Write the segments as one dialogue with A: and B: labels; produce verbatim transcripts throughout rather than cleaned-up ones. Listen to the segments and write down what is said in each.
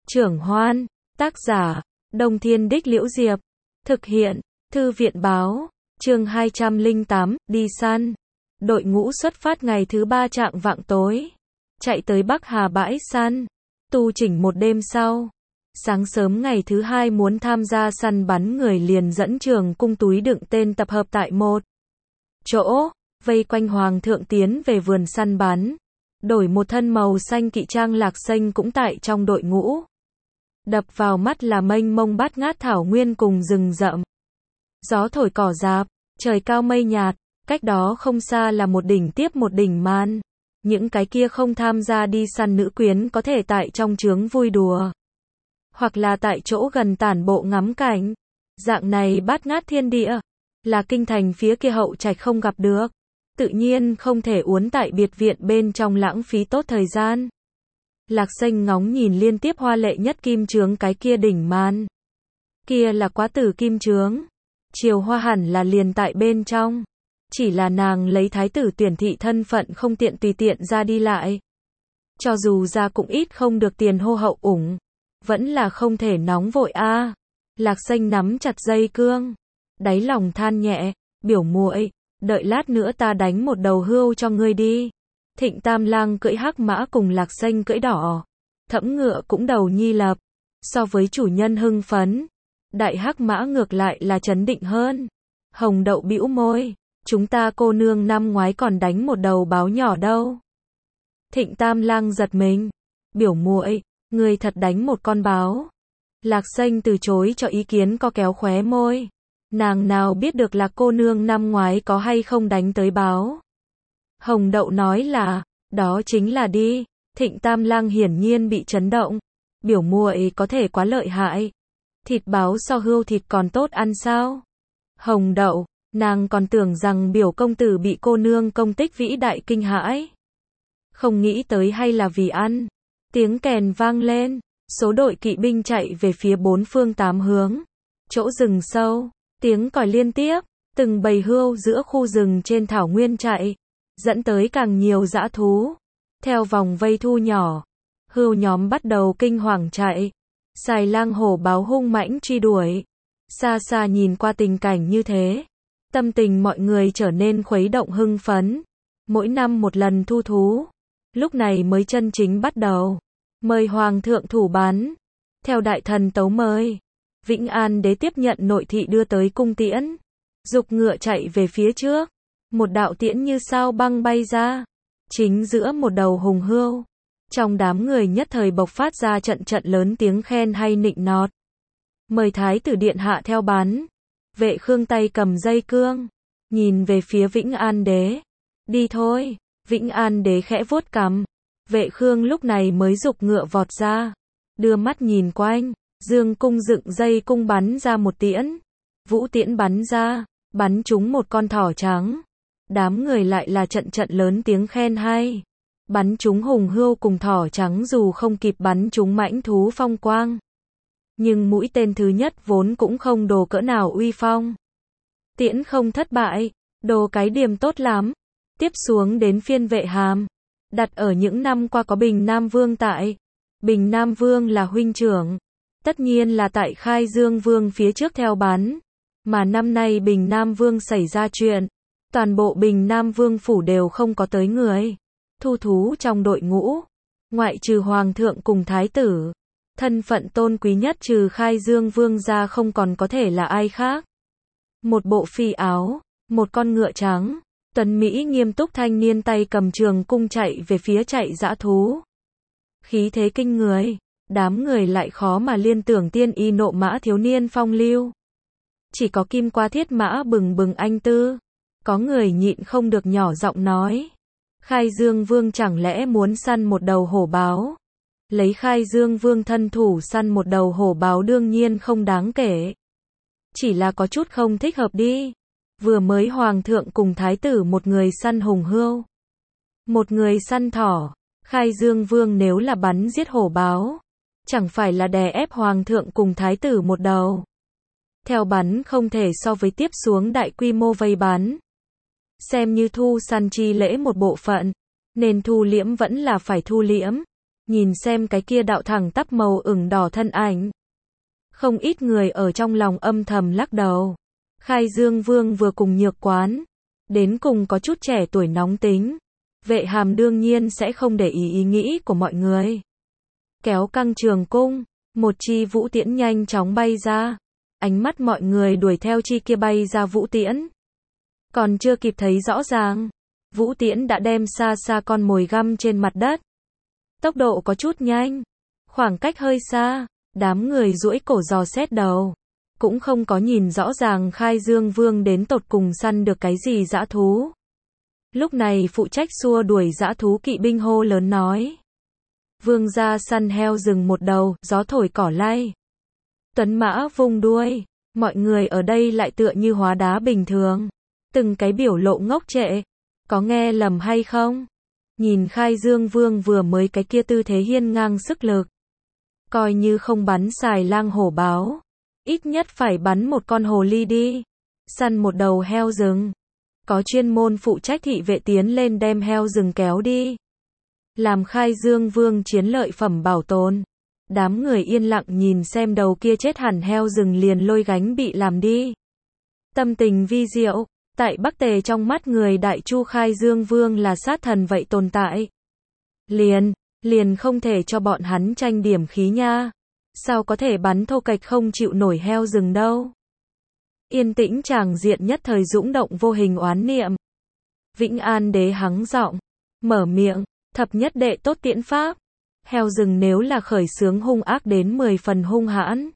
A: Trưởng Hoan, tác giả, Đông Thiên Đích Liễu Diệp, thực hiện, Thư viện Báo, chương hai trăm lẻ tám, đi săn. Đội ngũ xuất phát ngày thứ ba trạng vạng tối, chạy tới Bắc Hà bãi săn, tu chỉnh một đêm sau. Sáng sớm ngày thứ hai muốn tham gia săn bắn người liền dẫn trường cung túi đựng tên tập hợp tại một chỗ, vây quanh Hoàng thượng tiến về vườn săn bắn. Đổi một thân màu xanh kỵ trang Lạc Xanh cũng tại trong đội ngũ. Đập vào mắt là mênh mông bát ngát thảo nguyên cùng rừng rậm. Gió thổi cỏ rạp, trời cao mây nhạt, cách đó không xa là một đỉnh tiếp một đỉnh man. Những cái kia không tham gia đi săn nữ quyến có thể tại trong trướng vui đùa, hoặc là tại chỗ gần tản bộ ngắm cảnh. Dạng này bát ngát thiên địa, là kinh thành phía kia hậu trạch không gặp được. Tự nhiên không thể uốn tại biệt viện bên trong lãng phí tốt thời gian. Lạc Xanh ngóng nhìn liên tiếp hoa lệ nhất kim trướng cái kia đỉnh man. Kia là quá tử kim trướng. Triều Hoa hẳn là liền tại bên trong. Chỉ là nàng lấy thái tử tuyển thị thân phận không tiện tùy tiện ra đi lại. Cho dù ra cũng ít không được tiền hô hậu ủng. Vẫn là không thể nóng vội a. À. Lạc Xanh nắm chặt dây cương. Đáy lòng than nhẹ, biểu muội, đợi lát nữa ta đánh một đầu hươu cho ngươi đi. Thịnh Tam Lang cưỡi hắc mã cùng Lạc Xanh cưỡi đỏ. Thẫm ngựa cũng đầu nhi lập. So với chủ nhân hưng phấn, đại hắc mã ngược lại là trấn định hơn. Hồng Đậu bĩu môi, chúng ta cô nương năm ngoái còn đánh một đầu báo nhỏ đâu. Thịnh Tam Lang giật mình, biểu muội, ngươi thật đánh một con báo. Lạc Xanh từ chối cho ý kiến co kéo khóe môi. Nàng nào biết được là cô nương năm ngoái có hay không đánh tới báo. Hồng Đậu nói là, đó chính là đi. Thịnh Tam Lang hiển nhiên bị chấn động. Biểu muội có thể quá lợi hại. Thịt báo so hươu thịt còn tốt ăn sao? Hồng Đậu, nàng còn tưởng rằng biểu công tử bị cô nương công tích vĩ đại kinh hãi. Không nghĩ tới hay là vì ăn. Tiếng kèn vang lên, số đội kỵ binh chạy về phía bốn phương tám hướng. Chỗ rừng sâu, tiếng còi liên tiếp, từng bầy hươu giữa khu rừng trên thảo nguyên chạy, dẫn tới càng nhiều dã thú. Theo vòng vây thu nhỏ, hươu nhóm bắt đầu kinh hoàng chạy. Xài lang hổ báo hung mãnh truy đuổi. Xa xa nhìn qua tình cảnh như thế, tâm tình mọi người trở nên khuấy động hưng phấn. Mỗi năm một lần thu thú, lúc này mới chân chính bắt đầu. Mời Hoàng thượng thủ bắn. Theo đại thần tấu mời, Vĩnh An đế tiếp nhận nội thị đưa tới cung tiễn. Dục ngựa chạy về phía trước. Một đạo tiễn như sao băng bay ra. Chính giữa một đầu hùng hươu. Trong đám người nhất thời bộc phát ra trận trận lớn tiếng khen hay nịnh nọt. Mời thái tử điện hạ theo bắn. Vệ Khương tay cầm dây cương, nhìn về phía Vĩnh An đế. Đi thôi. Vĩnh An đế khẽ vuốt cằm. Vệ Khương lúc này mới dục ngựa vọt ra. Đưa mắt nhìn quanh. Dương cung dựng dây cung bắn ra một tiễn. Vũ tiễn bắn ra, bắn trúng một con thỏ trắng. Đám người lại là trận trận lớn tiếng khen hay. Bắn trúng hùng hươu cùng thỏ trắng dù không kịp bắn trúng mãnh thú phong quang. Nhưng mũi tên thứ nhất vốn cũng không đồ cỡ nào uy phong. Tiễn không thất bại, đồ cái điểm tốt lắm. Tiếp xuống đến phiên Vệ Hàm. Đặt ở những năm qua có Bình Nam Vương tại. Bình Nam Vương là huynh trưởng. Tất nhiên là tại Khai Dương Vương phía trước theo bắn. Mà năm nay Bình Nam Vương xảy ra chuyện. Toàn bộ Bình Nam Vương phủ đều không có tới người. Thu thú trong đội ngũ. Ngoại trừ Hoàng thượng cùng Thái tử. Thân phận tôn quý nhất trừ Khai Dương Vương ra không còn có thể là ai khác. Một bộ phi áo. Một con ngựa trắng. Tuấn Mỹ nghiêm túc thanh niên tay cầm trường cung chạy về phía chạy dã thú. Khí thế kinh người. Đám người lại khó mà liên tưởng tiên y nộ mã thiếu niên phong lưu. Chỉ có kim qua thiết mã bừng bừng anh tư. Có người nhịn không được nhỏ giọng nói. Khai Dương Vương chẳng lẽ muốn săn một đầu hổ báo? Lấy Khai Dương Vương thân thủ săn một đầu hổ báo đương nhiên không đáng kể. Chỉ là có chút không thích hợp đi. Vừa mới Hoàng thượng cùng Thái tử một người săn hùng hươu. Một người săn thỏ. Khai Dương Vương nếu là bắn giết hổ báo. Chẳng phải là đè ép Hoàng thượng cùng Thái tử một đầu. Theo bắn không thể so với tiếp xuống đại quy mô vây bắn. Xem như thu săn chi lễ một bộ phận. Nên thu liễm vẫn là phải thu liễm. nhìn xem cái kia đạo thẳng tắp màu ửng đỏ thân ảnh. Không ít người ở trong lòng âm thầm lắc đầu. Khai Dương Vương vừa cùng Nhược Quán, đến cùng có chút trẻ tuổi nóng tính. Vệ Hàm đương nhiên sẽ không để ý ý nghĩ của mọi người. Kéo căng trường cung, một chi vũ tiễn nhanh chóng bay ra. Ánh mắt mọi người đuổi theo chi kia bay ra vũ tiễn. Còn chưa kịp thấy rõ ràng, vũ tiễn đã đem xa xa con mồi găm trên mặt đất. Tốc độ có chút nhanh, khoảng cách hơi xa, đám người duỗi cổ dò xét đầu. Cũng không có nhìn rõ ràng Khai Dương Vương đến tột cùng săn được cái gì dã thú. Lúc này phụ trách xua đuổi dã thú kỵ binh hô lớn nói. Vương gia săn heo rừng một đầu, gió thổi cỏ lay. Tuấn mã vung đuôi, mọi người ở đây lại tựa như hóa đá bình thường. Từng cái biểu lộ ngốc trệ, có nghe lầm hay không? Nhìn Khai Dương Vương vừa mới cái kia tư thế hiên ngang sức lực. Coi như không bắn xài lang hổ báo. Ít nhất phải bắn một con hồ ly đi. Săn một đầu heo rừng. Có chuyên môn phụ trách thị vệ tiến lên đem heo rừng kéo đi. Làm Khai Dương Vương chiến lợi phẩm bảo tồn. Đám người yên lặng nhìn xem đầu kia chết hẳn heo rừng liền lôi gánh bị làm đi. Tâm tình vi diệu. Tại Bắc Tề trong mắt người Đại Chu Khai Dương Vương là sát thần vậy tồn tại. Liền, liền không thể cho bọn hắn tranh điểm khí nha. Sao có thể bắn thô kệch không chịu nổi heo rừng đâu. Yên tĩnh tràng diện nhất thời dũng động vô hình oán niệm. Vĩnh An đế hắng giọng, mở miệng, thập nhất đệ tốt tiễn pháp. Heo rừng nếu là khởi xướng hung ác đến mười phần hung hãn.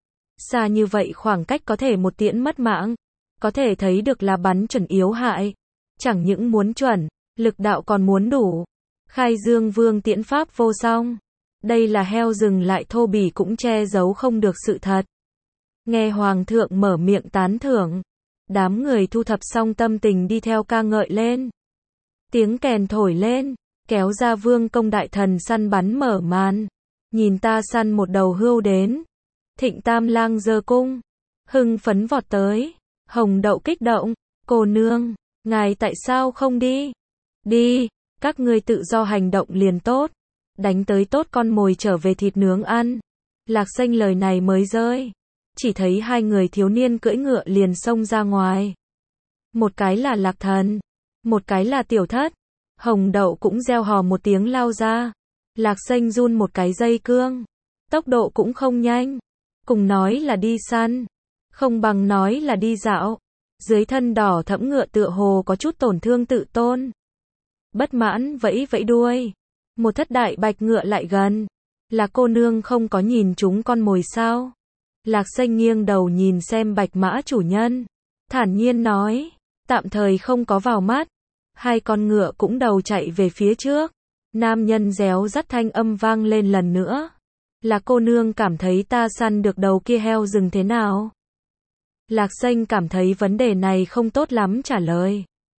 A: Xa như vậy khoảng cách có thể một tiễn mất mạng. Có thể thấy được là bắn chuẩn yếu hại. Chẳng những muốn chuẩn, lực đạo còn muốn đủ. Khai Dương Vương tiễn pháp vô song. Đây là heo rừng lại thô bỉ cũng che giấu không được sự thật. Nghe Hoàng thượng mở miệng tán thưởng. Đám người thu thập xong tâm tình đi theo ca ngợi lên. Tiếng kèn thổi lên, kéo ra Vương công đại thần săn bắn mở màn. Nhìn ta săn một đầu hươu đến. Thịnh Tam Lang giơ cung, hưng phấn vọt tới. Hồng Đậu kích động, cô nương, ngài tại sao không đi? Đi, các ngươi tự do hành động liền tốt. Đánh tới tốt con mồi trở về thịt nướng ăn. Lạc Xanh lời này mới rơi. Chỉ thấy hai người thiếu niên cưỡi ngựa liền xông ra ngoài. Một cái là Lạc Thần, một cái là Tiểu Thất. Hồng Đậu cũng reo hò một tiếng lao ra. Lạc Xanh run một cái dây cương. Tốc độ cũng không nhanh. Cùng nói là đi săn. Không bằng nói là đi dạo. Dưới thân đỏ thẫm ngựa tựa hồ có chút tổn thương tự tôn. Bất mãn vẫy vẫy đuôi. Một thất đại bạch ngựa lại gần. Là cô nương không có nhìn chúng con mồi sao? Lạc Xanh nghiêng đầu nhìn xem bạch mã chủ nhân. Thản nhiên nói. Tạm thời không có vào mắt. Hai con ngựa cũng đầu chạy về phía trước. Nam nhân réo rắt thanh âm vang lên lần nữa. Là cô nương cảm thấy ta săn được đầu kia heo rừng thế nào? Lạc Xanh cảm thấy vấn đề này không tốt lắm trả lời.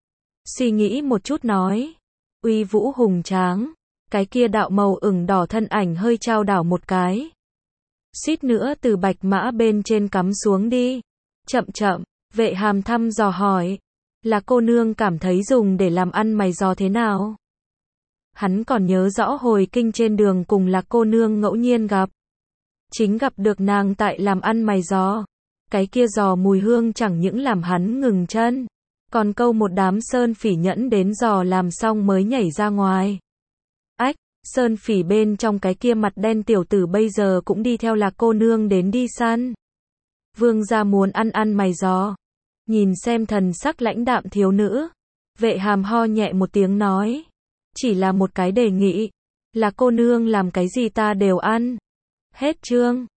A: Suy nghĩ một chút nói. Uy vũ hùng tráng. Cái kia đạo màu ửng đỏ thân ảnh hơi trao đảo một cái. Suýt nữa từ bạch mã bên trên cắm xuống đi. Chậm chậm, Vệ Hàm thăm dò hỏi. Là cô nương cảm thấy dùng để làm ăn mày giò thế nào? Hắn còn nhớ rõ hồi kinh trên đường cùng Lạc cô nương ngẫu nhiên gặp. Chính gặp được nàng tại làm ăn mày giò. Cái kia giò mùi hương chẳng những làm hắn ngừng chân. Còn câu một đám sơn phỉ nhẫn đến giò làm xong mới nhảy ra ngoài. Ách, sơn phỉ bên trong cái kia mặt đen tiểu tử bây giờ cũng đi theo Lạc cô nương đến đi săn. Vương gia muốn ăn ăn mày giò. Nhìn xem thần sắc lãnh đạm thiếu nữ. Vệ Hàm ho nhẹ một tiếng nói. Chỉ là một cái đề nghị. Là cô nương làm cái gì ta đều ăn. Hết chương.